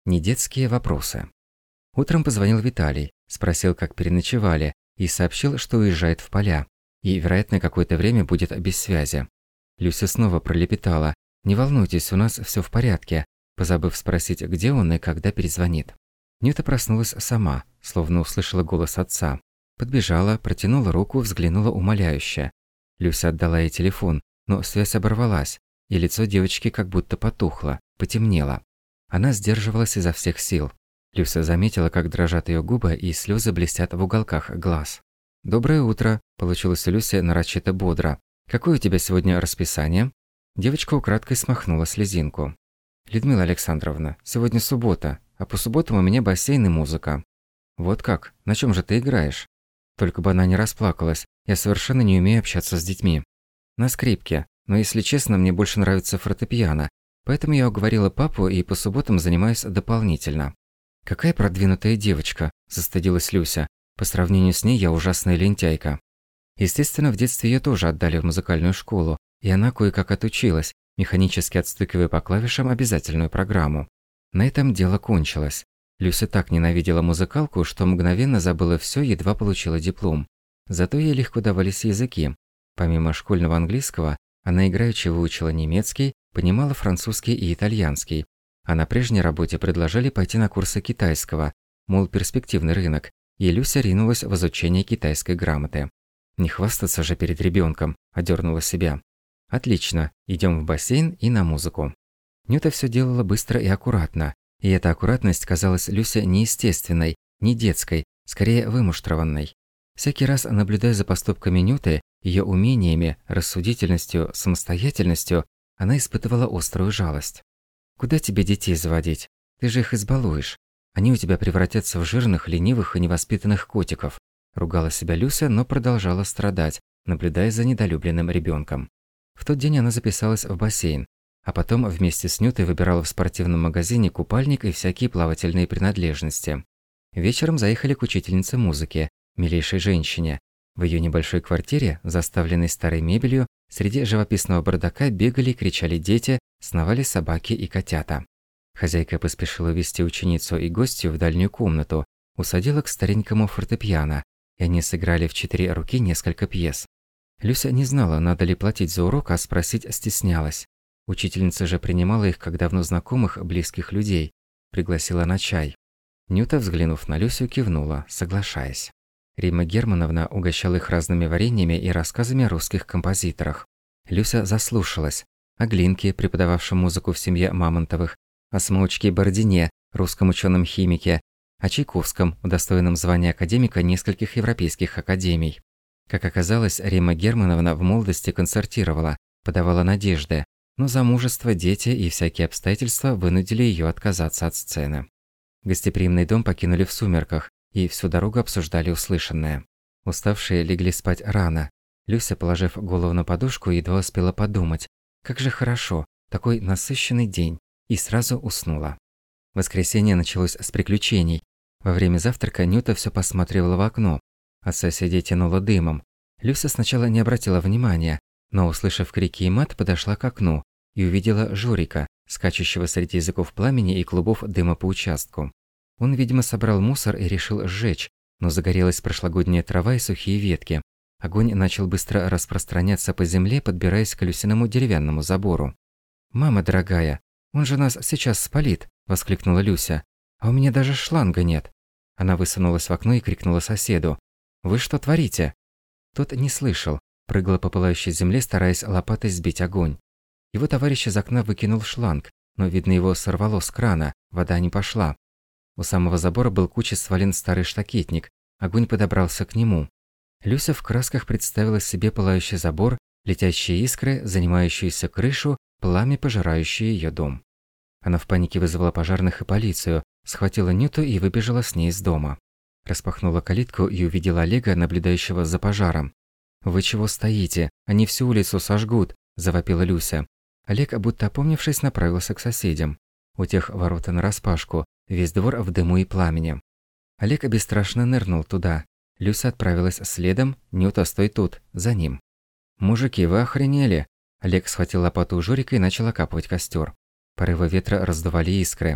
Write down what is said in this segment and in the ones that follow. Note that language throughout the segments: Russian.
Недетские вопросы. Утром позвонил Виталий, спросил, как переночевали, и сообщил, что уезжает в поля, и, вероятно, какое-то время будет без связи. Люся снова пролепетала: «Не волнуйтесь, у нас все в порядке», позабыв спросить, где он и когда перезвонит. Нюта проснулась сама, словно услышала голос отца. Подбежала, протянула руку, взглянула умоляюще. Люся отдала ей телефон, но связь оборвалась, и лицо девочки как будто потухло, потемнело. Она сдерживалась изо всех сил. Люся заметила, как дрожат ее губы и слезы блестят в уголках глаз. «Доброе утро», – получилось у Люси нарочито бодро. «Какое у тебя сегодня расписание?» Девочка украдкой смахнула слезинку. «Людмила Александровна, сегодня суббота, а по субботам у меня бассейн и музыка». «Вот как? На чем же ты играешь?» Только бы она не расплакалась, я совершенно не умею общаться с детьми. «На скрипке, но, если честно, мне больше нравится фортепиано, поэтому я уговорила папу и по субботам занимаюсь дополнительно». «Какая продвинутая девочка», – застыдилась Люся. «По сравнению с ней я ужасная лентяйка». Естественно, в детстве ее тоже отдали в музыкальную школу, и она кое-как отучилась, механически отстукивая по клавишам обязательную программу. На этом дело кончилось. Люся так ненавидела музыкалку, что мгновенно забыла все, едва получила диплом. Зато ей легко давались языки. Помимо школьного английского, она играючи выучила немецкий, понимала французский и итальянский. А на прежней работе предложили пойти на курсы китайского, мол, перспективный рынок, и Люся ринулась в изучение китайской грамоты. «Не хвастаться же перед ребенком», – одернула себя. «Отлично, идем в бассейн и на музыку». Нюта все делала быстро и аккуратно, и эта аккуратность казалась Люсе неестественной, не детской, скорее вымуштрованной. Всякий раз, наблюдая за поступками Нюты, ее умениями, рассудительностью, самостоятельностью, она испытывала острую жалость. «Куда тебе детей заводить? Ты же их избалуешь. Они у тебя превратятся в жирных, ленивых и невоспитанных котиков», – ругала себя Люся, но продолжала страдать, наблюдая за недолюбленным ребенком. В тот день она записалась в бассейн, а потом вместе с Нютой выбирала в спортивном магазине купальник и всякие плавательные принадлежности. Вечером заехали к учительнице музыки, милейшей женщине. В ее небольшой квартире, заставленной старой мебелью, среди живописного бардака бегали и кричали дети, сновали собаки и котята. Хозяйка поспешила увести ученицу и гостью в дальнюю комнату, усадила к старенькому фортепиано, и они сыграли в 4 руки несколько пьес. Люся не знала, надо ли платить за урок, а спросить стеснялась. Учительница же принимала их как давно знакомых, близких людей, пригласила на чай. Нюта, взглянув на Люсю, кивнула, соглашаясь. Римма Германовна угощала их разными вареньями и рассказами о русских композиторах. Люся заслушалась. О Глинке, преподававшем музыку в семье Мамонтовых, о Смоучке Бородине, русском ученом-химике, о Чайковском, удостоенном звания академика нескольких европейских академий. Как оказалось, Римма Германовна в молодости концертировала, подавала надежды, но замужество, дети и всякие обстоятельства вынудили ее отказаться от сцены. Гостеприимный дом покинули в сумерках и всю дорогу обсуждали услышанное. Уставшие легли спать рано. Люся, положив голову на подушку, едва успела подумать, как же хорошо, такой насыщенный день, и сразу уснула. Воскресенье началось с приключений. Во время завтрака Нюта все посматривала в окно. От соседей тянуло дымом. Люся сначала не обратила внимания, но, услышав крики и мат, подошла к окну и увидела Жорика, скачущего среди языков пламени и клубов дыма по участку. Он, видимо, собрал мусор и решил сжечь, но загорелась прошлогодняя трава и сухие ветки. Огонь начал быстро распространяться по земле, подбираясь к Люсиному деревянному забору. «Мама дорогая, он же нас сейчас спалит!» – воскликнула Люся. «А у меня даже шланга нет!» Она высунулась в окно и крикнула соседу. «Вы что творите?» Тот не слышал, прыгал по пылающей земле, стараясь лопатой сбить огонь. Его товарищ из окна выкинул шланг, но, видно, его сорвало с крана, вода не пошла. У самого забора был кучей свален старый штакетник, огонь подобрался к нему. Люся в красках представила себе пылающий забор, летящие искры, занимающуюся крышу, пламя, пожирающее ее дом. Она в панике вызвала пожарных и полицию, схватила Нюту и выбежала с ней из дома. Распахнула калитку и увидела Олега, наблюдающего за пожаром. «Вы чего стоите? Они всю улицу сожгут!» – завопила Люся. Олег, будто опомнившись, направился к соседям. У тех ворота нараспашку, весь двор в дыму и пламени. Олег бесстрашно нырнул туда. Люся отправилась следом, Нюта, стой тут, за ним. «Мужики, вы охренели!» Олег схватил лопату у Жорика и начал окапывать костер. Порывы ветра раздували искры.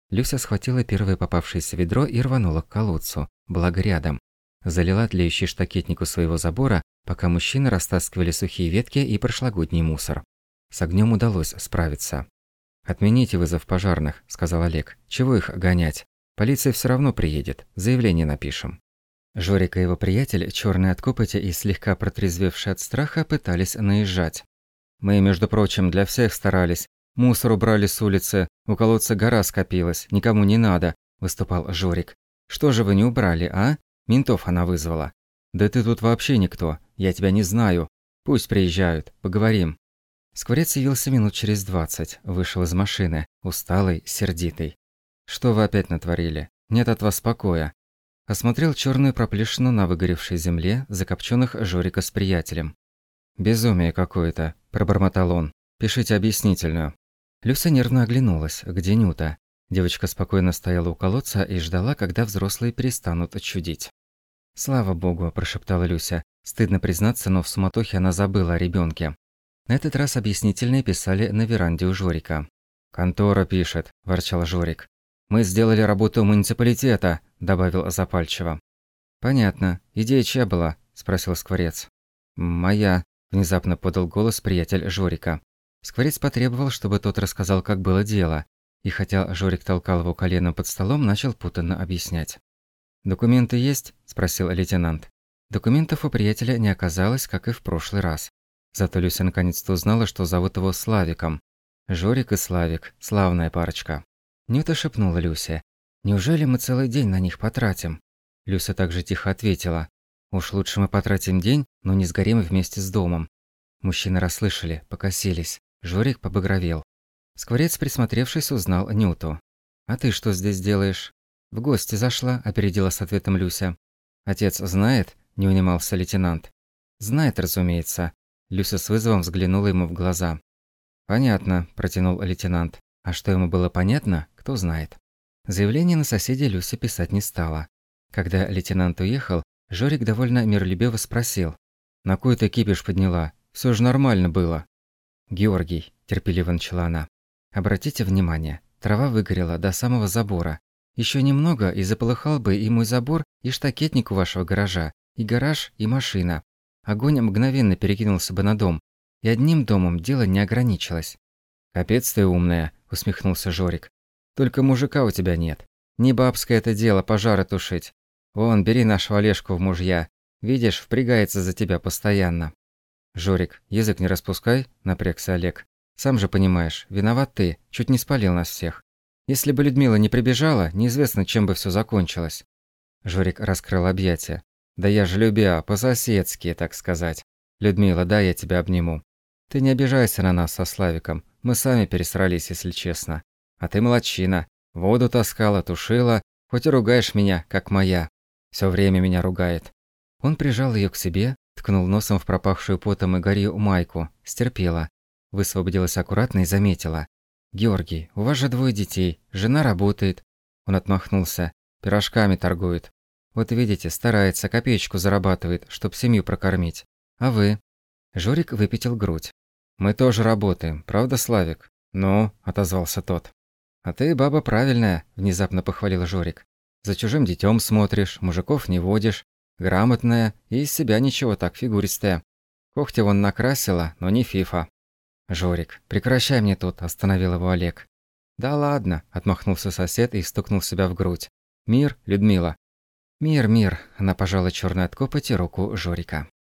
Люся схватила первое попавшееся ведро и рванула к колодцу, благо рядом. Залила тлеющий штакетник у своего забора, пока мужчины растаскивали сухие ветки и прошлогодний мусор. С огнем удалось справиться. «Отмените вызов пожарных», – сказал Олег. «Чего их гонять? Полиция все равно приедет. Заявление напишем». Жорик и его приятель, черный от копоти и слегка протрезвевший от страха, пытались наезжать. «Мы, между прочим, для всех старались. Мусор убрали с улицы, у колодца гора скопилась, никому не надо», – выступал Жорик. «Что же вы не убрали, а? Ментов она вызвала». «Да ты тут вообще никто, я тебя не знаю. Пусть приезжают, поговорим». Скворец явился минут через 20, вышел из машины, усталый, сердитый. «Что вы опять натворили? Нет от вас покоя». Осмотрел черную проплешину на выгоревшей земле, закопченных Жорика с приятелем. «Безумие какое-то», – пробормотал он. «Пишите объяснительную». Люся нервно оглянулась. Где Нюта? Девочка спокойно стояла у колодца и ждала, когда взрослые перестанут чудить. «Слава богу», – прошептала Люся. Стыдно признаться, но в суматохе она забыла о ребенке. На этот раз объяснительные писали на веранде у Жорика. «Контора пишет», – ворчал Жорик. «Мы сделали работу муниципалитета», – добавил запальчиво. «Понятно. Идея чья была?» – спросил Скворец. «Моя», – внезапно подал голос приятель Жорика. Скворец потребовал, чтобы тот рассказал, как было дело, и хотя Жорик толкал его коленом под столом, начал путанно объяснять. «Документы есть?» – спросил лейтенант. Документов у приятеля не оказалось, как и в прошлый раз. Зато Люся наконец-то узнала, что зовут его Славиком. Жорик и Славик – славная парочка. Нюта шепнула Люсе. «Неужели мы целый день на них потратим?» Люся также тихо ответила. «Уж лучше мы потратим день, но не сгорим вместе с домом». Мужчины расслышали, покосились. Жорик побагровел. Скворец, присмотревшись, узнал Нюту. «А ты что здесь делаешь?» «В гости зашла», – опередила с ответом Люся. «Отец знает?» – не унимался лейтенант. «Знает, разумеется». Люся с вызовом взглянула ему в глаза. «Понятно», – протянул лейтенант. А что ему было понятно, кто знает. Заявление на соседей Люся писать не стала. Когда лейтенант уехал, Жорик довольно миролюбиво спросил. «На кой ты кипиш подняла? Все же нормально было». «Георгий», – терпеливо начала она. «Обратите внимание, трава выгорела до самого забора. Еще немного, и заполыхал бы и мой забор, и штакетник у вашего гаража, и гараж, и машина. Огонь мгновенно перекинулся бы на дом, и одним домом дело не ограничилось». «Капец ты умная», – усмехнулся Жорик. «Только мужика у тебя нет. Не бабское это дело пожары тушить. Вон, бери нашего Олежку в мужья. Видишь, впрягается за тебя постоянно». «Жорик, язык не распускай», – напрягся Олег. «Сам же понимаешь, виноват ты, чуть не спалил нас всех. Если бы Людмила не прибежала, неизвестно, чем бы все закончилось». Жорик раскрыл объятия. «Да я же любя, по-соседски, так сказать. Людмила, дай я тебя обниму. Ты не обижайся на нас со Славиком, мы сами пересрались, если честно. А ты молодчина, воду таскала, тушила, хоть и ругаешь меня, как моя. Все время меня ругает». Он прижал ее к себе, ткнул носом в пропахшую потом и гарью майку, стерпела. Высвободилась аккуратно и заметила. «Георгий, у вас же 2 детей, жена работает». Он отмахнулся. «Пирожками торгует. Вот видите, старается, копеечку зарабатывает, чтоб семью прокормить. А вы?» Жорик выпятил грудь. «Мы тоже работаем, правда, Славик?» «Ну», – отозвался тот. «А ты баба правильная», – внезапно похвалил Жорик. «За чужим детем смотришь, мужиков не водишь, грамотная и из себя ничего так фигуристая. Когти вон накрасила, но не фифа». «Жорик, прекращай мне тут», – остановил его Олег. «Да ладно», – отмахнулся сосед и стукнул себя в грудь. «Мир, Людмила». «Мир, мир», – она пожала черной от копоти руку Жорика.